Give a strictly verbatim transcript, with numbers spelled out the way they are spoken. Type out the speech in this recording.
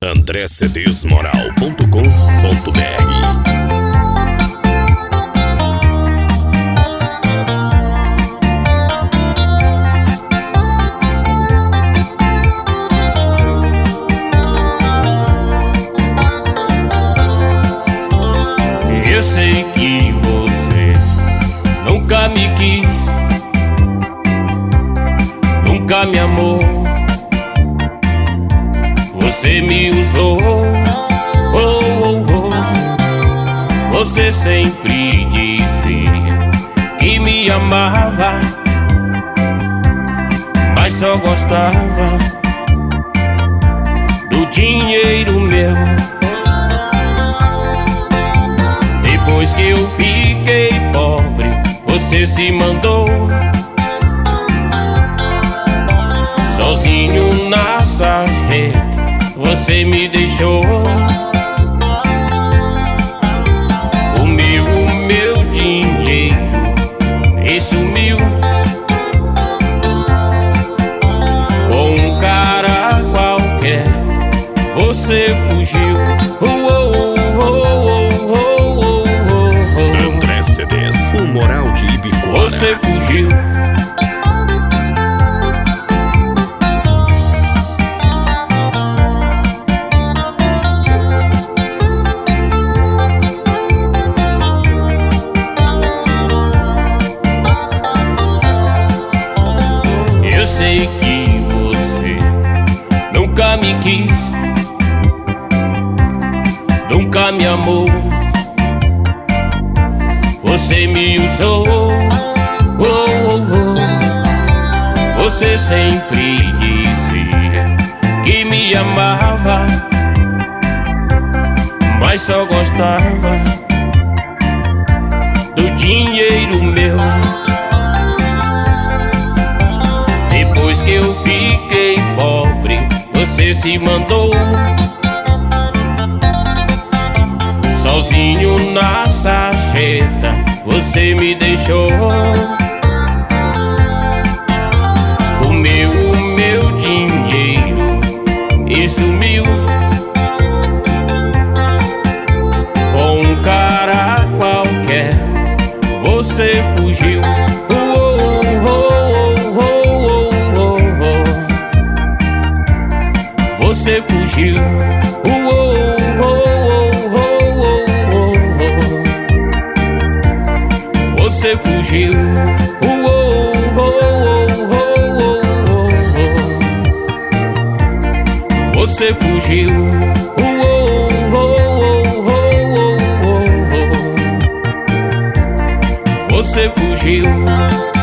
André Cedês Moral ponto com ponto br. Eu sei que você nunca me quis, nunca me amou. Você me usou, oh, oh, oh. Você sempre dizia que me amava, mas só gostava do dinheiro meu. Depois que eu fiquei pobre, você se mandou sozinho na sarjeta. Você me deixou, comeu o meu dinheiro e sumiu com um cara qualquer. Você fugiu, oh, oh, oh, oh, oh, oh, oh. André Cedês, o Moral de Ibicoara. Você fugiu. Eu sei que você nunca me quis, nunca me amou. Você me usou, oh, oh, oh. Você sempre dizia que me amava, mas só gostava do dinheiro meu. Depois que eu fiquei pobre, você se mandou sozinho na sarjeta. Você me deixou, comeu o meu dinheiro e sumiu com um cara qualquer. Você fugiu, oh, oh, oh, oh, oh, oh, oh. Você fugiu, oh, oh, oh, oh, oh, oh. Você fugiu, oh, oh, oh, oh, oh, oh. Você fugiu, oh, oh, oh, oh, oh, oh. Você fugiu.